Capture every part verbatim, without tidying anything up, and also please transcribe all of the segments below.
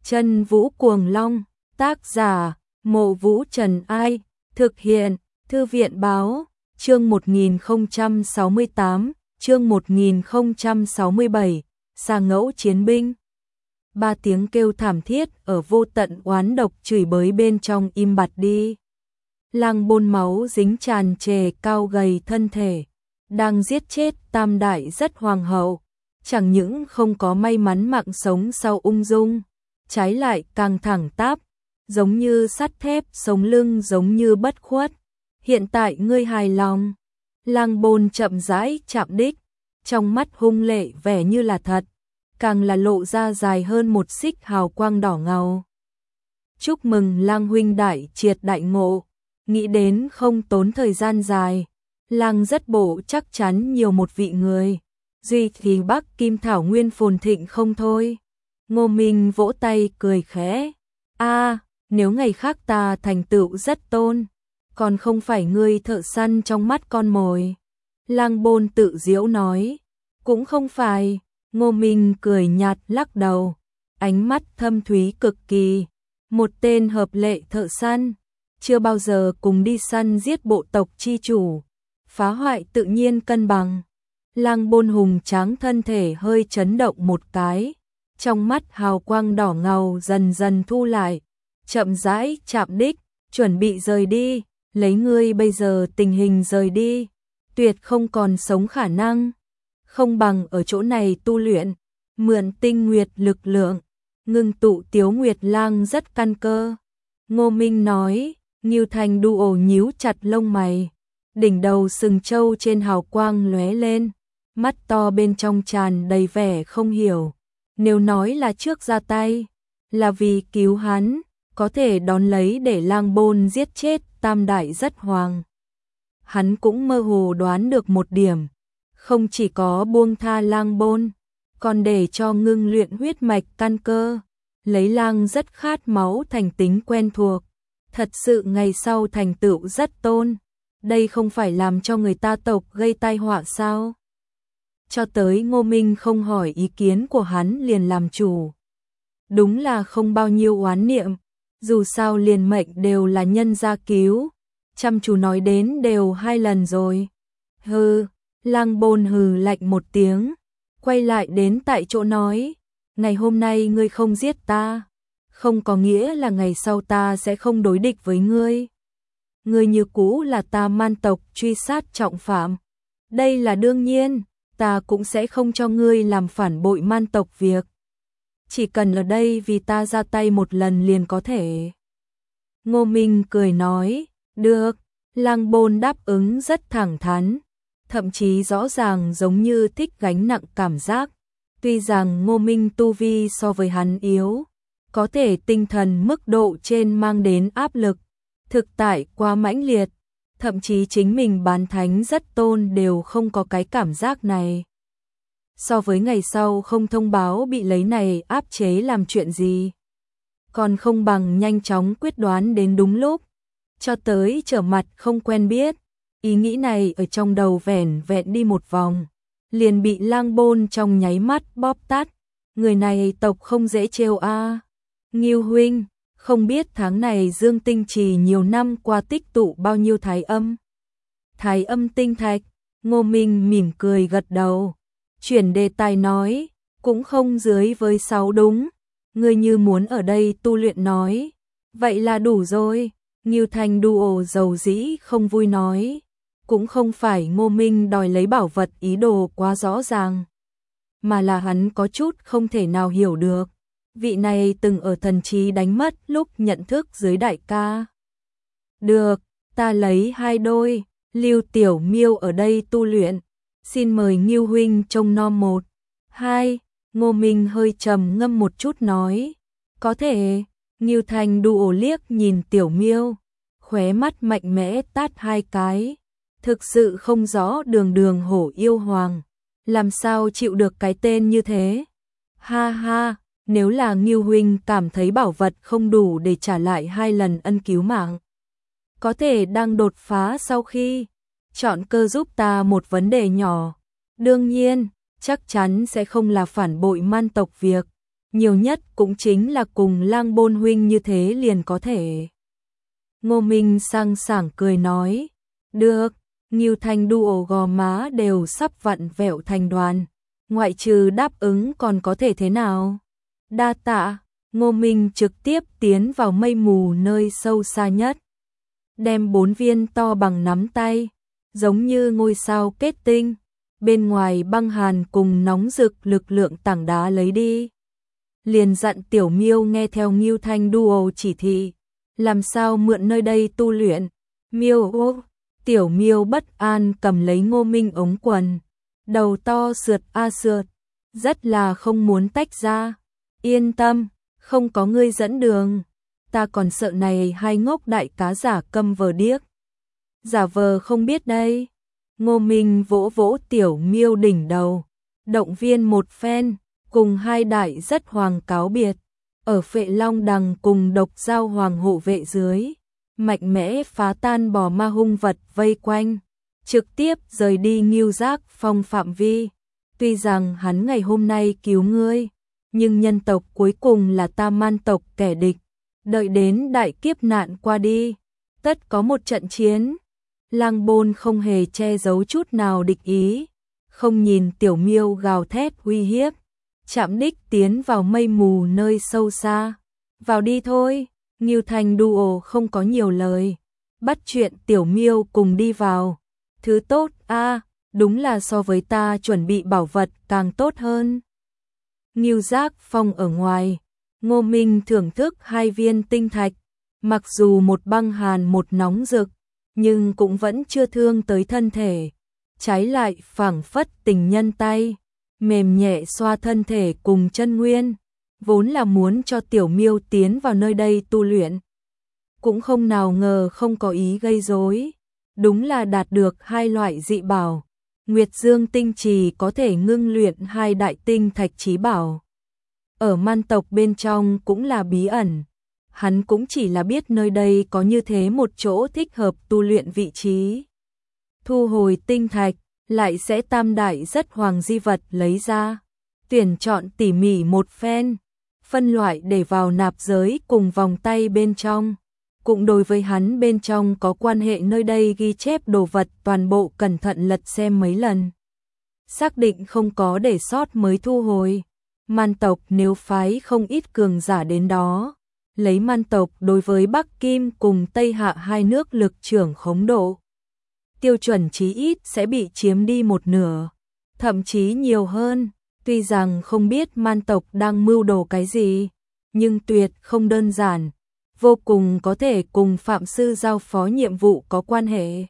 Chân Vũ Cuồng Long, tác giả, Mộ Vũ Trần Ai, thực hiện, Thư viện Báo, chương một nghìn không trăm sáu mươi tám, chương một nghìn không trăm sáu mươi bảy, Xà Ngẫu Chiến Binh. Ba tiếng kêu thảm thiết ở vô tận oán độc chửi bới bên trong im bặt đi. Lang Bôn máu dính tràn trề cao gầy thân thể, đang giết chết tam đại rất hoàng hậu, chẳng những không có may mắn mạng sống sau ung dung, trái lại càng thẳng tắp, giống như sắt thép, sống lưng giống như bất khuất. Hiện tại ngươi hài lòng? Lang Bôn chậm rãi chạm đích, trong mắt hung lệ vẻ như là thật, càng là lộ ra dài hơn một xích hào quang đỏ ngầu. Chúc mừng Lang huynh đại triệt đại ngộ, nghĩ đến không tốn thời gian dài, Lang rất bộ chắc chắn nhiều một vị người, duy thì Bắc Kim Thảo Nguyên phồn thịnh không thôi. Ngô Minh vỗ tay cười khẽ, a, nếu ngày khác ta thành tựu rất tôn, còn không phải ngươi thợ săn trong mắt con mồi. Lang Bôn tự giễu nói, cũng không phải. Ngô Minh cười nhạt lắc đầu, ánh mắt thâm thúy cực kỳ, một tên hợp lệ thợ săn, chưa bao giờ cùng đi săn giết bộ tộc chi chủ, phá hoại tự nhiên cân bằng. Lang Bôn hùng tráng thân thể hơi chấn động một cái, trong mắt hào quang đỏ ngầu dần dần thu lại, chậm rãi chạm đích, chuẩn bị rời đi, lấy ngươi bây giờ tình hình rời đi, tuyệt không còn sống khả năng, không bằng ở chỗ này tu luyện, mượn tinh nguyệt lực lượng, ngưng tụ Tiếu Nguyệt Lang rất căn cơ. Ngô Minh nói, Ngưu Thành Đu ổ nhíu chặt lông mày, đỉnh đầu sừng trâu trên hào quang lóe lên, mắt to bên trong tràn đầy vẻ không hiểu. Nếu nói là trước ra tay, là vì cứu hắn, có thể đón lấy để Lang Bôn giết chết tam đại rất hoàng. Hắn cũng mơ hồ đoán được một điểm, không chỉ có buông tha Lang Bôn, còn để cho ngưng luyện huyết mạch căn cơ, lấy Lang rất khát máu thành tính quen thuộc, thật sự ngày sau thành tựu rất tôn, đây không phải làm cho người ta tộc gây tai họa sao? Cho tới Ngô Minh không hỏi ý kiến của hắn liền làm chủ. Đúng là không bao nhiêu oán niệm, dù sao liền mệnh đều là nhân gia cứu, chăm chú nói đến đều hai lần rồi. Hừ, Lang Bôn hừ lạnh một tiếng, quay lại đến tại chỗ nói, ngày hôm nay ngươi không giết ta, không có nghĩa là ngày sau ta sẽ không đối địch với ngươi. Ngươi như cũ là ta Man tộc truy sát trọng phạm, đây là đương nhiên, ta cũng sẽ không cho ngươi làm phản bội Man tộc việc. Chỉ cần ở đây vì ta ra tay một lần liền có thể. Ngô Minh cười nói, được. Lang Bôn đáp ứng rất thẳng thắn, thậm chí rõ ràng giống như thích gánh nặng cảm giác. Tuy rằng Ngô Minh tu vi so với hắn yếu, có thể tinh thần mức độ trên mang đến áp lực, thực tại quá mãnh liệt, thậm chí chính mình bán thánh rất tôn đều không có cái cảm giác này. So với ngày sau không thông báo bị lấy này áp chế làm chuyện gì, còn không bằng nhanh chóng quyết đoán đến đúng lúc, cho tới trở mặt không quen biết. Ý nghĩ này ở trong đầu vẻn vẹn đi một vòng, liền bị Lang Bôn trong nháy mắt bóp tắt. Người này tộc không dễ trêu a. À. Ngưu huynh, không biết tháng này Dương Tinh Trì nhiều năm qua tích tụ bao nhiêu thái âm. Thái âm tinh thạch. Ngô Minh mỉm cười gật đầu, chuyển đề tài nói, cũng không dưới với sáu đúng. Ngươi như muốn ở đây tu luyện nói, vậy là đủ rồi. Ngưu Thành Đu ổ dầu dĩ không vui nói, cũng không phải Ngô Minh đòi lấy bảo vật ý đồ quá rõ ràng, mà là hắn có chút không thể nào hiểu được. Vị này từng ở thần trí đánh mất lúc nhận thức dưới đại ca. Được, ta lấy hai đôi, Lưu Tiểu Miêu ở đây tu luyện, xin mời Ngưu huynh trông nom một. Hai, Ngô Minh hơi trầm ngâm một chút nói, có thể. Ngưu Thành Đu ổ liếc nhìn Tiểu Miêu, khóe mắt mạnh mẽ tát hai cái, thực sự không rõ đường đường hổ yêu hoàng, làm sao chịu được cái tên như thế. Ha ha, nếu là Ngưu huynh cảm thấy bảo vật không đủ để trả lại hai lần ân cứu mạng, có thể đang đột phá sau khi chọn cơ giúp ta một vấn đề nhỏ. Đương nhiên, chắc chắn sẽ không là phản bội Man tộc việc, nhiều nhất cũng chính là cùng Lang Bôn huynh như thế liền có thể. Ngô Minh sang sảng cười nói, được, Ngưu Thanh Duo gò má đều sắp vặn vẹo thành đoàn, ngoại trừ đáp ứng còn có thể thế nào. Đa tạ, Ngô Minh trực tiếp tiến vào mây mù nơi sâu xa nhất. Đem bốn viên to bằng nắm tay, giống như ngôi sao kết tinh, bên ngoài băng hàn cùng nóng rực lực lượng tảng đá lấy đi. Liền dặn Tiểu Miêu nghe theo Ngưu Thanh Duo chỉ thị, làm sao mượn nơi đây tu luyện. Miêu ô, Tiểu Miêu bất an cầm lấy Ngô Minh ống quần, đầu to sượt a sượt, rất là không muốn tách ra. Yên tâm, không có ngươi dẫn đường, ta còn sợ này hai ngốc đại cá giả câm vờ điếc. Giả vờ không biết đây. Ngô Minh vỗ vỗ Tiểu Miêu đỉnh đầu, động viên một phen, cùng hai đại rất hoàng cáo biệt. Ở Phệ Long Đằng cùng Độc Giao Hoàng hộ vệ dưới, mạnh mẽ phá tan bò ma hung vật vây quanh, trực tiếp rời đi Ngưu Giác Phong phạm vi. Tuy rằng hắn ngày hôm nay cứu ngươi, nhưng nhân tộc cuối cùng là ta Man tộc kẻ địch, đợi đến đại kiếp nạn qua đi, tất có một trận chiến. Lang Bôn không hề che giấu chút nào địch ý, không nhìn Tiểu Miêu gào thét uy hiếp, chạm đích tiến vào mây mù nơi sâu xa. Vào đi thôi. Ngưu Thanh Duo không có nhiều lời, bắt chuyện Tiểu Miêu cùng đi vào. Thứ tốt a, à, đúng là so với ta chuẩn bị bảo vật càng tốt hơn. Ngưu Giác Phong ở ngoài, Ngô Minh thưởng thức hai viên tinh thạch, mặc dù một băng hàn một nóng rực, nhưng cũng vẫn chưa thương tới thân thể, trái lại phảng phất tình nhân tay, mềm nhẹ xoa thân thể cùng chân nguyên, vốn là muốn cho Tiểu Miêu tiến vào nơi đây tu luyện. Cũng không nào ngờ không có ý gây rối, đúng là đạt được hai loại dị bảo. Nguyệt Dương tinh trì có thể ngưng luyện hai đại tinh thạch chí bảo. Ở Man tộc bên trong cũng là bí ẩn, hắn cũng chỉ là biết nơi đây có như thế một chỗ thích hợp tu luyện vị trí. Thu hồi tinh thạch, lại sẽ tam đại rất hoàng di vật lấy ra, tuyển chọn tỉ mỉ một phen, phân loại để vào nạp giới cùng vòng tay bên trong. Cũng đối với hắn bên trong có quan hệ nơi đây ghi chép đồ vật toàn bộ cẩn thận lật xem mấy lần. Xác định không có để sót mới thu hồi. Man tộc nếu phái không ít cường giả đến đó, lấy Man tộc đối với Bắc Kim cùng Tây Hạ hai nước lực trưởng khống độ, tiêu chuẩn chí ít sẽ bị chiếm đi một nửa, thậm chí nhiều hơn. Tuy rằng không biết Man tộc đang mưu đồ cái gì, nhưng tuyệt không đơn giản, vô cùng có thể cùng Phạm Sư giao phó nhiệm vụ có quan hệ.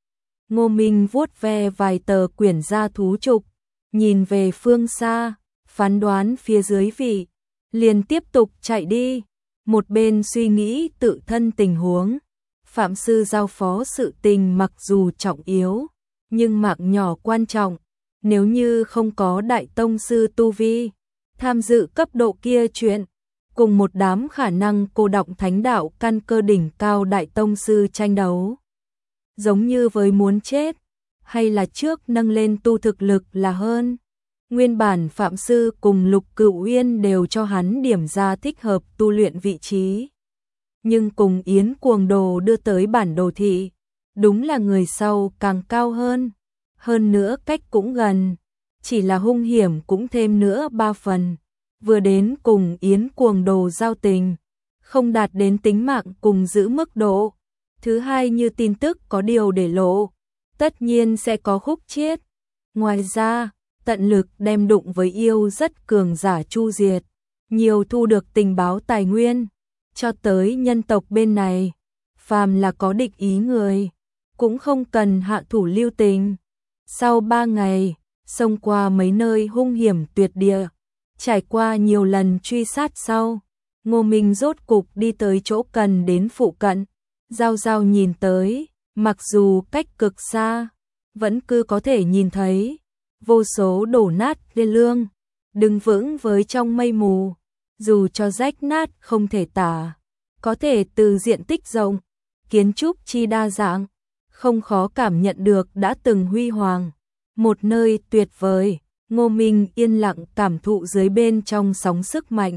Ngô Minh vuốt ve vài tờ quyển gia thú trục, nhìn về phương xa, phán đoán phía dưới vị, liền tiếp tục chạy đi, một bên suy nghĩ tự thân tình huống. Phạm Sư giao phó sự tình mặc dù trọng yếu, nhưng mạng nhỏ quan trọng, nếu như không có đại tông sư tu vi, tham dự cấp độ kia chuyện, cùng một đám khả năng cô động thánh đạo căn cơ đỉnh cao đại tông sư tranh đấu, giống như với muốn chết, hay là trước nâng lên tu thực lực là hơn. Nguyên bản Phạm Sư cùng Lục Cửu Uyên đều cho hắn điểm ra thích hợp tu luyện vị trí, nhưng cùng Yến Cuồng Đồ đưa tới bản đồ thị, đúng là người sau càng cao hơn, hơn nữa cách cũng gần, chỉ là hung hiểm cũng thêm nữa ba phần. Vừa đến cùng Yến Cuồng Đồ giao tình, không đạt đến tính mạng cùng giữ mức độ. Thứ hai như tin tức có điều để lộ, tất nhiên sẽ có khúc chiết. Ngoài ra, tận lực đem đụng với yêu rất cường giả chu diệt, nhiều thu được tình báo tài nguyên, cho tới nhân tộc bên này, phàm là có địch ý người, cũng không cần hạ thủ lưu tình. Sau ba ngày, xông qua mấy nơi hung hiểm tuyệt địa, trải qua nhiều lần truy sát sau, Ngô Minh rốt cục đi tới chỗ cần đến phụ cận. Giao Giao nhìn tới, mặc dù cách cực xa, vẫn cứ có thể nhìn thấy vô số đổ nát lê lương, đứng vững với trong mây mù, dù cho rách nát không thể tả, có thể từ diện tích rộng, kiến trúc chi đa dạng, không khó cảm nhận được đã từng huy hoàng, một nơi tuyệt vời. Ngô Minh yên lặng cảm thụ dưới bên trong sóng sức mạnh.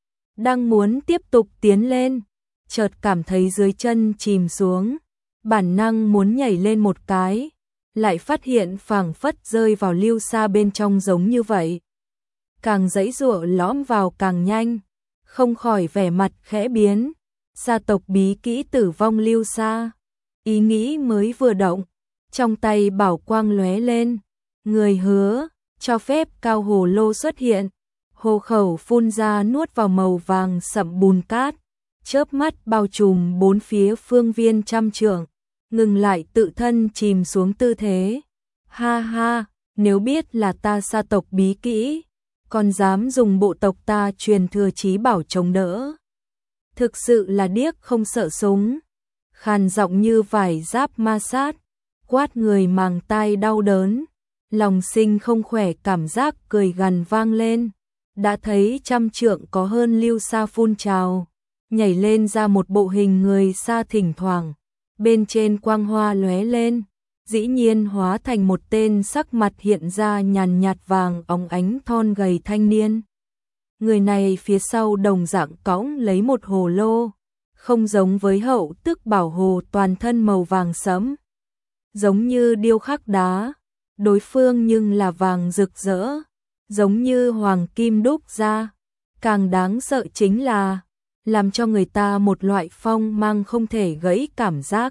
Đang muốn tiếp tục tiến lên, chợt cảm thấy dưới chân chìm xuống, bản năng muốn nhảy lên một cái, lại phát hiện phảng phất rơi vào lưu sa bên trong giống như vậy. Càng giãy giụa lõm vào càng nhanh, không khỏi vẻ mặt khẽ biến. Gia tộc bí kỹ tử vong lưu sa. Ý nghĩ mới vừa động, trong tay bảo quang lóe lên, người hứa cho phép cao hồ lô xuất hiện, hồ khẩu phun ra nuốt vào màu vàng sậm bùn cát, chớp mắt bao trùm bốn phía phương viên trăm trượng, ngừng lại tự thân chìm xuống tư thế. Ha ha, nếu biết là ta gia tộc bí kỹ, còn dám dùng bộ tộc ta truyền thừa chí bảo chống đỡ. Thực sự là điếc không sợ súng. Khàn giọng như vải giáp ma sát, quát người màng tai đau đớn, lòng sinh không khỏe, cảm giác cười gằn vang lên. Đã thấy trăm trượng có hơn lưu sa phun trào, nhảy lên ra một bộ hình người sa, thỉnh thoảng bên trên quang hoa lóe lên, dĩ nhiên hóa thành một tên sắc mặt hiện ra nhàn nhạt vàng óng ánh thon gầy thanh niên. Người này phía sau đồng dạng cõng lấy một hồ lô, không giống với hậu tức bảo hồ toàn thân màu vàng sẫm, giống như điêu khắc đá, đối phương nhưng là vàng rực rỡ, giống như hoàng kim đúc ra. Càng đáng sợ chính là, làm cho người ta một loại phong mang không thể gãy cảm giác.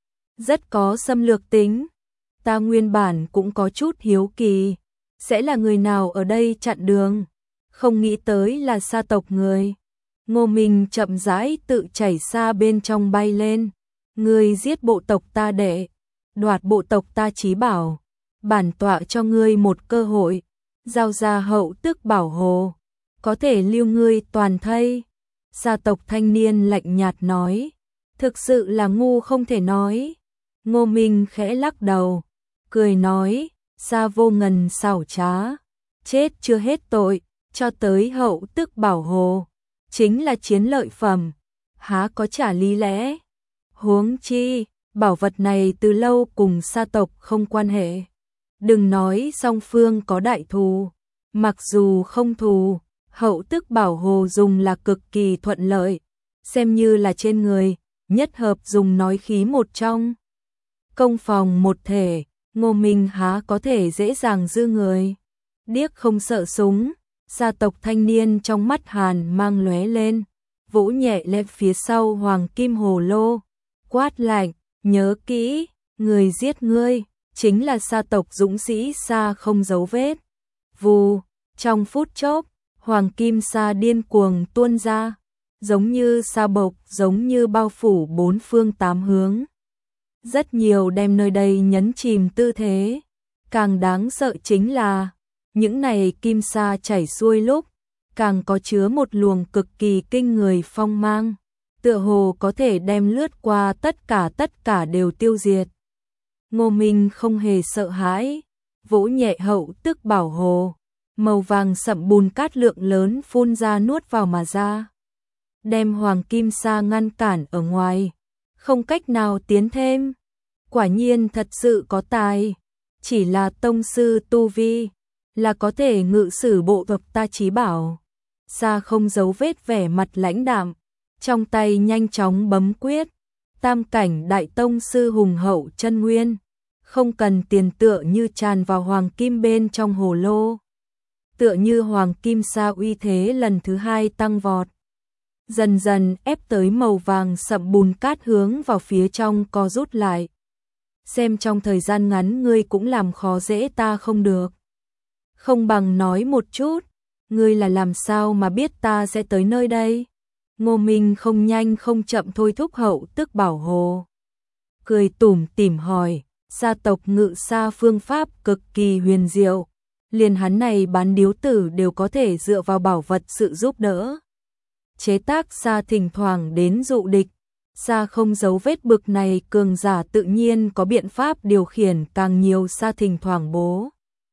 Rất có xâm lược tính. Ta nguyên bản cũng có chút hiếu kỳ, sẽ là người nào ở đây chặn đường, không nghĩ tới là sa tộc người. Ngô Minh chậm rãi tự chảy xa bên trong bay lên. Ngươi giết bộ tộc ta đệ, đoạt bộ tộc ta chí bảo, bản tọa cho ngươi một cơ hội, giao ra hậu tức bảo hồ, có thể lưu ngươi toàn thây. Sa tộc thanh niên lạnh nhạt nói, thực sự là ngu không thể nói. Ngô Minh khẽ lắc đầu, cười nói, Sa vô ngần xảo trá, chết chưa hết tội, cho tới hậu tức bảo hồ, chính là chiến lợi phẩm, há có trả lý lẽ. Huống chi, bảo vật này từ lâu cùng sa tộc không quan hệ. Đừng nói song phương có đại thù, mặc dù không thù, hậu tức bảo hồ dùng là cực kỳ thuận lợi, xem như là trên người, nhất hợp dùng nói khí một trong. Công phòng một thể, Ngô Minh há có thể dễ dàng dư người. Điếc không sợ súng, gia tộc thanh niên trong mắt hàn mang lóe lên, vỗ nhẹ lên phía sau hoàng kim hồ lô, quát lạnh, nhớ kỹ, người giết ngươi, chính là sa tộc dũng sĩ Sa không dấu vết. Vù, trong phút chốc, hoàng kim sa điên cuồng tuôn ra, giống như sa bộc, giống như bao phủ bốn phương tám hướng. Rất nhiều đem nơi đây nhấn chìm tư thế. Càng đáng sợ chính là, những này kim sa chảy xuôi lúc, càng có chứa một luồng cực kỳ kinh người phong mang, tựa hồ có thể đem lướt qua tất cả tất cả đều tiêu diệt. Ngô Minh không hề sợ hãi, vỗ nhẹ hậu tức bảo hồ, màu vàng sậm bùn cát lượng lớn phun ra nuốt vào mà ra, đem hoàng kim sa ngăn cản ở ngoài, không cách nào tiến thêm. Quả nhiên thật sự có tài, chỉ là tông sư tu vi, là có thể ngự sử bộ tộc ta chí bảo. Sa không giấu vết vẻ mặt lãnh đạm, trong tay nhanh chóng bấm quyết, tam cảnh đại tông sư hùng hậu chân nguyên, không cần tiền tựa như tràn vào hoàng kim bên trong hồ lô. Tựa như hoàng kim sa uy thế lần thứ hai tăng vọt, dần dần ép tới màu vàng sậm bùn cát hướng vào phía trong co rút lại. Xem trong thời gian ngắn ngươi cũng làm khó dễ ta không được. Không bằng nói một chút, ngươi là làm sao mà biết ta sẽ tới nơi đây? Ngô Minh không nhanh không chậm thôi thúc hậu tức bảo hồ. Cười tủm tỉm hỏi, gia tộc ngự sa phương pháp cực kỳ huyền diệu, liền hắn này bán điếu tử đều có thể dựa vào bảo vật sự giúp đỡ. Chế tác sa thỉnh thoảng đến dụ địch, sa không giấu vết bực này cường giả tự nhiên có biện pháp điều khiển càng nhiều sa thỉnh thoảng bố.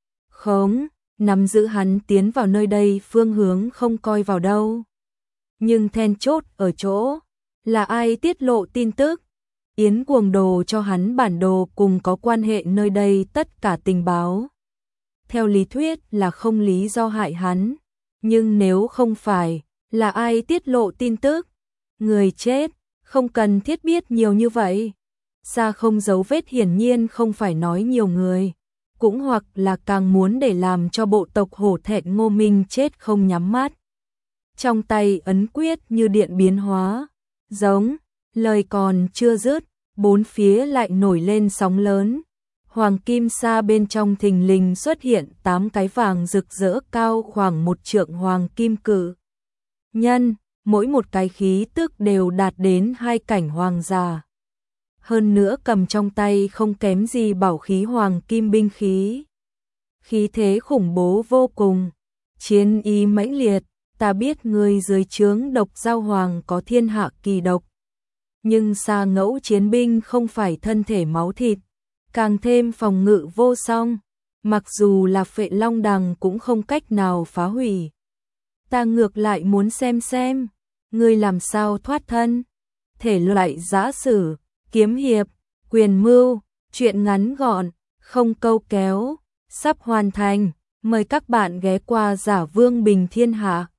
Khống, nắm giữ hắn tiến vào nơi đây phương hướng không coi vào đâu. Nhưng then chốt ở chỗ, là ai tiết lộ tin tức? Yến Cuồng Đồ cho hắn bản đồ cùng có quan hệ nơi đây tất cả tình báo. theo lý thuyết là không lý do hại hắn, nhưng nếu không phải, là ai tiết lộ tin tức? Người chết, không cần thiết biết nhiều như vậy. Xa không dấu vết hiển nhiên không phải nói nhiều người, cũng hoặc là càng muốn để làm cho bộ tộc hổ thẹn Ngô Minh chết không nhắm mắt. Trong tay ấn quyết như điện biến hóa, giống, lời còn chưa dứt, bốn phía lại nổi lên sóng lớn. Hoàng kim sa bên trong thình lình xuất hiện tám cái vàng rực rỡ cao khoảng một trượng hoàng kim cự nhân, mỗi một cái khí tức đều đạt đến hai cảnh hoàng giả. Hơn nữa cầm trong tay không kém gì bảo khí hoàng kim binh khí. Khí thế khủng bố vô cùng, chiến ý mãnh liệt, ta biết người dưới trướng Độc Giao Hoàng có thiên hạ kỳ độc. Nhưng Sa Ngẫu chiến binh không phải thân thể máu thịt, càng thêm phòng ngự vô song, mặc dù là Phệ Long Đằng cũng không cách nào phá hủy. Ta ngược lại muốn xem xem, ngươi làm sao thoát thân. Thể loại giã sử, kiếm hiệp, quyền mưu, truyện ngắn gọn, không câu kéo, sắp hoàn thành. Mời các bạn ghé qua Giả Vương Bình Thiên Hạ.